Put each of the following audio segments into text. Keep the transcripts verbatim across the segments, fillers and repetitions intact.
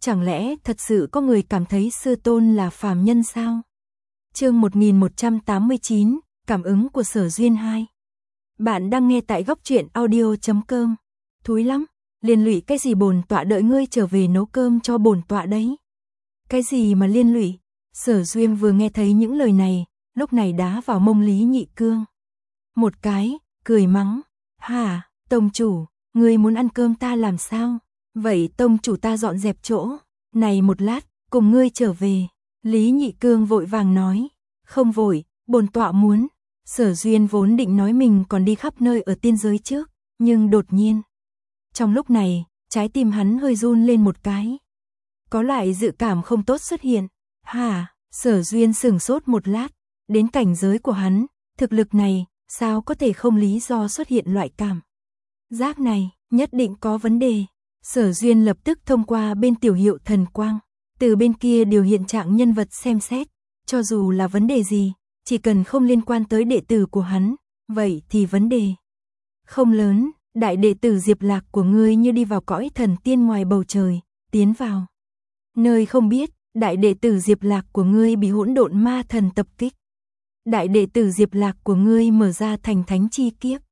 Chẳng lẽ thật sự có người cảm thấy sư tôn là phàm nhân sao? Chương một nghìn một trăm tám mươi chín, cảm ứng của Sở Duyên hai. Bạn đang nghe tại góc truyện audio chấm com. Thúi lắm, liên lụy cái gì, bổn tọa đợi ngươi trở về nấu cơm cho bổn tọa đấy. Cái gì mà liên lụy? Sở Duyên vừa nghe thấy những lời này, lúc này đá vào mông Lý Nhị Cương một cái, cười mắng, hả, tông chủ, ngươi muốn ăn cơm ta làm sao? Vậy tông chủ ta dọn dẹp chỗ này một lát, cùng ngươi trở về. Lý Nhị Cương vội vàng nói, không vội, bổn tọa muốn. Sở Duyên vốn định nói mình còn đi khắp nơi ở tiên giới trước, nhưng đột nhiên, trong lúc này, trái tim hắn hơi run lên một cái. Có loại dự cảm không tốt xuất hiện. Hả? Sở Duyên sửng sốt một lát, đến cảnh giới của hắn, thực lực này, sao có thể không lý do xuất hiện loại cảm giác này, nhất định có vấn đề. Sở Duyên lập tức thông qua bên tiểu hiệu thần quang, từ bên kia điều hiện trạng nhân vật xem xét, cho dù là vấn đề gì, chỉ cần không liên quan tới đệ tử của hắn, vậy thì vấn đề không lớn. Đại đệ tử Diệp Lạc của ngươi như đi vào cõi thần tiên ngoài bầu trời, tiến vào nơi không biết. Đại đệ tử Diệp Lạc của ngươi bị hỗn độn ma thần tập kích. Đại đệ tử Diệp Lạc của ngươi mở ra thành thánh chi kiếp.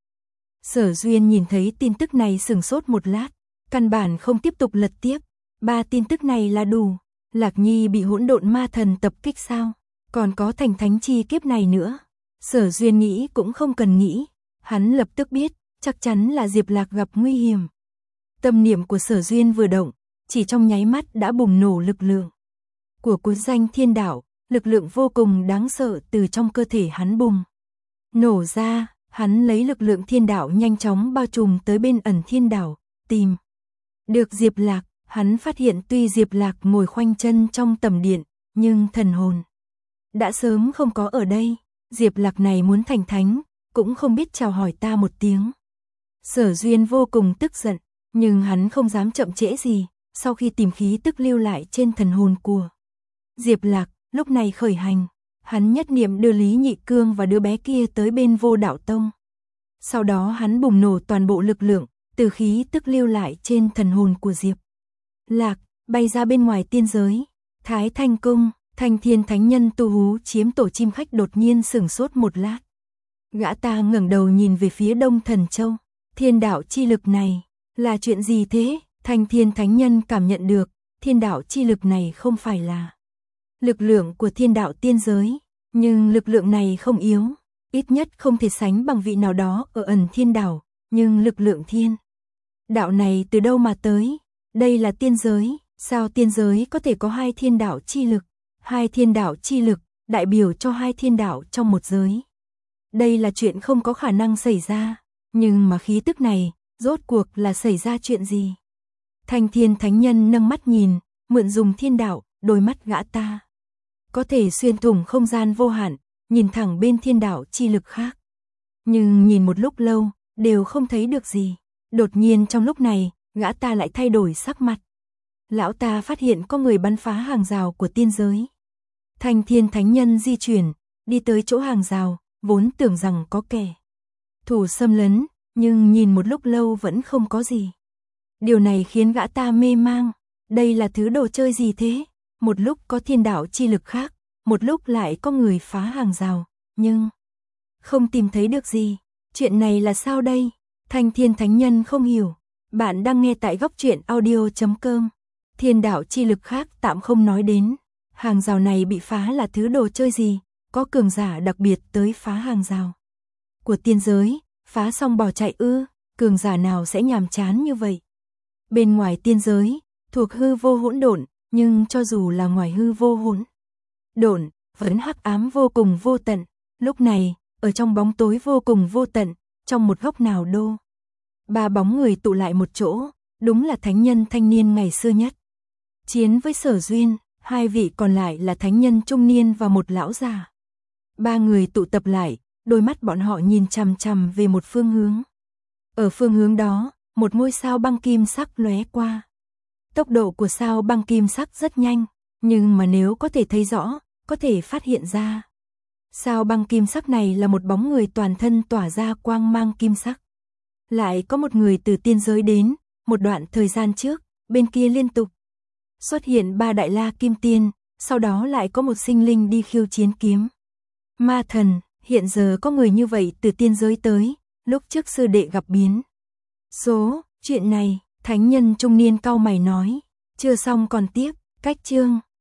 Sở Duyên nhìn thấy tin tức này sửng sốt một lát, căn bản không tiếp tục lật tiếp. Ba tin tức này là đủ. Lạc Nhi bị hỗn độn ma thần tập kích sao? Còn có thành thánh chi kiếp này nữa. Sở Duyên nghĩ cũng không cần nghĩ, hắn lập tức biết, chắc chắn là Diệp Lạc gặp nguy hiểm. Tâm niệm của Sở Duyên vừa động, chỉ trong nháy mắt đã bùng nổ lực lượng của cuốn danh thiên đạo, lực lượng vô cùng đáng sợ từ trong cơ thể hắn bùng nổ ra. Hắn lấy lực lượng thiên đạo nhanh chóng bao trùm tới bên ẩn thiên đảo, tìm được Diệp Lạc. Hắn phát hiện tuy Diệp Lạc ngồi khoanh chân trong tầm điện, nhưng thần hồn đã sớm không có ở đây. Diệp Lạc này muốn thành thánh, cũng không biết chào hỏi ta một tiếng. Sở Duyên vô cùng tức giận, nhưng hắn không dám chậm trễ gì. Sau khi tìm khí tức lưu lại trên thần hồn của Diệp Lạc, lúc này khởi hành, hắn nhất niệm đưa Lý Nhị Cương và đứa bé kia tới bên Vô Đạo Tông. Sau đó hắn bùng nổ toàn bộ lực lượng, từ khí tức lưu lại trên thần hồn của Diệp Lạc, bay ra bên ngoài tiên giới. Thái Thanh Cung, Thanh Thiên Thánh Nhân tu hú chiếm tổ chim khách đột nhiên sửng sốt một lát. Gã ta ngẩng đầu nhìn về phía Đông Thần Châu. Thiên đạo chi lực này, là chuyện gì thế? Thanh Thiên Thánh Nhân cảm nhận được, thiên đạo chi lực này không phải là lực lượng của thiên đạo tiên giới, nhưng lực lượng này không yếu, ít nhất không thể sánh bằng vị nào đó ở ẩn thiên đảo, nhưng lực lượng thiên đạo này từ đâu mà tới? Đây là tiên giới, sao tiên giới có thể có hai thiên đạo chi lực? Hai thiên đạo chi lực, đại biểu cho hai thiên đạo trong một giới. Đây là chuyện không có khả năng xảy ra, nhưng mà khí tức này, rốt cuộc là xảy ra chuyện gì? Thanh Thiên Thánh Nhân nâng mắt nhìn, mượn dùng thiên đạo, đôi mắt gã ta có thể xuyên thủng không gian vô hạn, nhìn thẳng bên thiên đạo chi lực khác. Nhưng nhìn một lúc lâu, đều không thấy được gì. Đột nhiên trong lúc này, gã ta lại thay đổi sắc mặt. Lão ta phát hiện có người bắn phá hàng rào của tiên giới. Thanh Thiên Thánh Nhân di chuyển, đi tới chỗ hàng rào, vốn tưởng rằng có kẻ thủ xâm lấn, nhưng nhìn một lúc lâu vẫn không có gì. Điều này khiến gã ta mê mang. Đây là thứ đồ chơi gì thế? Một lúc có thiên đạo chi lực khác, một lúc lại có người phá hàng rào, nhưng không tìm thấy được gì. Chuyện này là sao đây? Thanh Thiên Thánh Nhân không hiểu. Bạn đang nghe tại góc truyện audio chấm com. Thiên đạo chi lực khác tạm không nói đến. Hàng rào này bị phá là thứ đồ chơi gì? Có cường giả đặc biệt tới phá hàng rào của tiên giới, phá xong bỏ chạy ư? Cường giả nào sẽ nhàm chán như vậy? Bên ngoài tiên giới, thuộc hư vô hỗn độn, nhưng cho dù là ngoài hư vô hỗn độn, vẫn hắc ám vô cùng vô tận. Lúc này, ở trong bóng tối vô cùng vô tận, trong một góc nào đô, ba bóng người tụ lại một chỗ, đúng là thánh nhân thanh niên ngày xưa nhất chiến với Sở Duyên, hai vị còn lại là thánh nhân trung niên và một lão già. Ba người tụ tập lại, đôi mắt bọn họ nhìn chằm chằm về một phương hướng. Ở phương hướng đó, một ngôi sao băng kim sắc lóe qua. Tốc độ của sao băng kim sắc rất nhanh, nhưng mà nếu có thể thấy rõ, có thể phát hiện ra. Sao băng kim sắc này là một bóng người toàn thân tỏa ra quang mang kim sắc. Lại có một người từ tiên giới đến, một đoạn thời gian trước, bên kia liên tục xuất hiện ba đại la kim tiên, sau đó lại có một sinh linh đi khiêu chiến kiếm. Ma thần, hiện giờ có người như vậy từ tiên giới tới, lúc trước sư đệ gặp biến. Số, chuyện này, thánh nhân trung niên cau mày nói, chưa xong còn tiếp, cách chương.